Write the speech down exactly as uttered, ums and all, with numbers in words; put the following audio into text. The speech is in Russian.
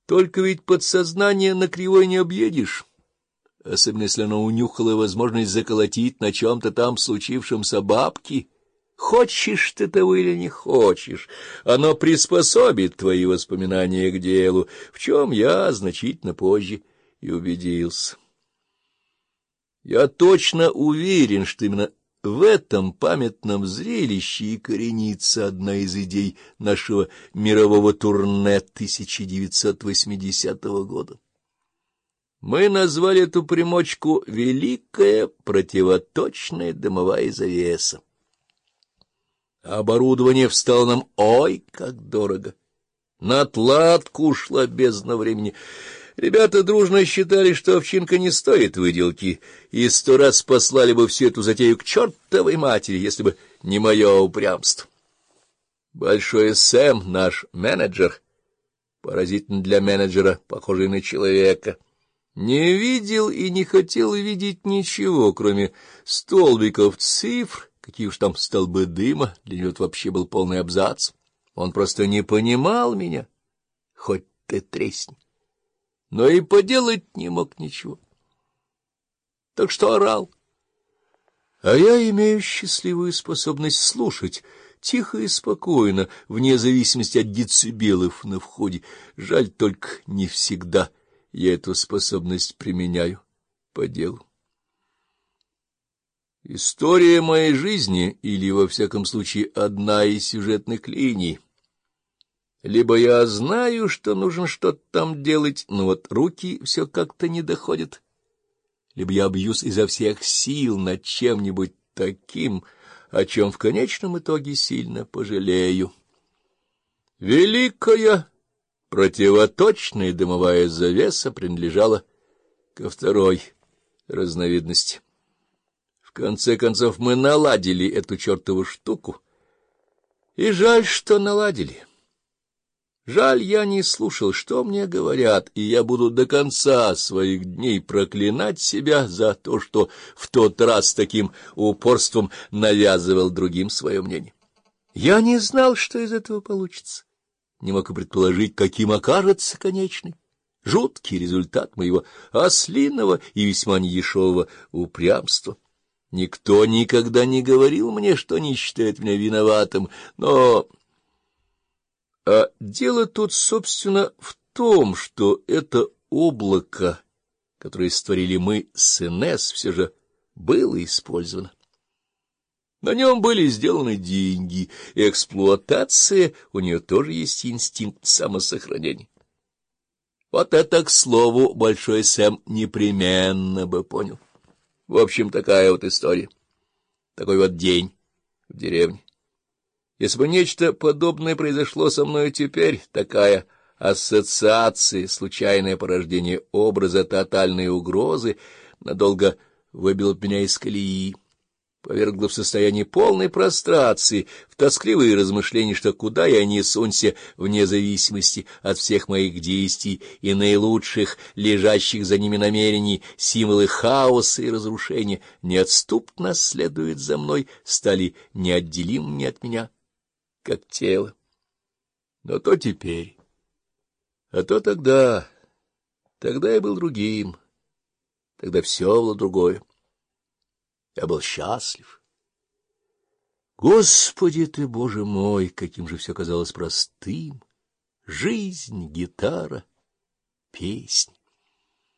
Только ведь подсознание на кривой не объедешь, особенно если оно унюхало возможность заколотить на чем-то там случившемся бабки. Хочешь ты того или не хочешь, оно приспособит твои воспоминания к делу, в чем я значительно позже и убедился. Я точно уверен, что именно в этом памятном зрелище и коренится одна из идей нашего мирового турне тысяча девятьсот восьмидесятого года. Мы назвали эту примочку «Великая противоточная дымовая завеса». Оборудование встало нам ой, как дорого. На отладку ушла бездна времени. Ребята дружно считали, что овчинка не стоит выделки, и сто раз послали бы всю эту затею к чертовой матери, если бы не мое упрямство. Большой Сэм, наш менеджер, поразительно для менеджера, похожий на человека, не видел и не хотел видеть ничего, кроме столбиков цифр, какие уж там столбы дыма, для него это вообще был полный абзац. Он просто не понимал меня, хоть ты тресни, но и поделать не мог ничего. Так что орал. А я имею счастливую способность слушать тихо и спокойно, вне зависимости от децибелов на входе. Жаль, только не всегда я эту способность применяю по делу. История моей жизни, или, во всяком случае, одна из сюжетных линий. Либо я знаю, что нужно что-то там делать, но вот руки все как-то не доходят, либо я бьюсь изо всех сил над чем-нибудь таким, о чем в конечном итоге сильно пожалею. Великая противоточная дымовая завеса принадлежала ко второй разновидности. В конце концов, мы наладили эту чертову штуку, и жаль, что наладили. Жаль, я не слушал, что мне говорят, и я буду до конца своих дней проклинать себя за то, что в тот раз таким упорством навязывал другим свое мнение. Я не знал, что из этого получится, не мог и предположить, каким окажется конечный, жуткий результат моего ослиного и весьма недешевого упрямства. Никто никогда не говорил мне, что не считает меня виноватым, но... А дело тут, собственно, в том, что это облако, которое створили мы с Инесс, все же было использовано. На нем были сделаны деньги, и эксплуатация, у нее тоже есть инстинкт самосохранения. Вот это, к слову, Большой Сэм непременно бы понял. В общем, такая вот история, такой вот день в деревне. Если бы нечто подобное произошло со мной теперь, такая ассоциация, случайное порождение образа тотальной угрозы, надолго выбила меня из колеи, повергла в состояние полной прострации, в тоскливые размышления, что куда я ни сунься, вне зависимости от всех моих действий и наилучших, лежащих за ними намерений, символы хаоса и разрушения неотступно следуют за мной, стали неотделимыми от меня, как тело. Но то теперь, а то тогда, тогда я был другим, тогда все было другое. Я был счастлив. Господи ты, Боже мой, каким же все казалось простым! Жизнь, гитара, песни.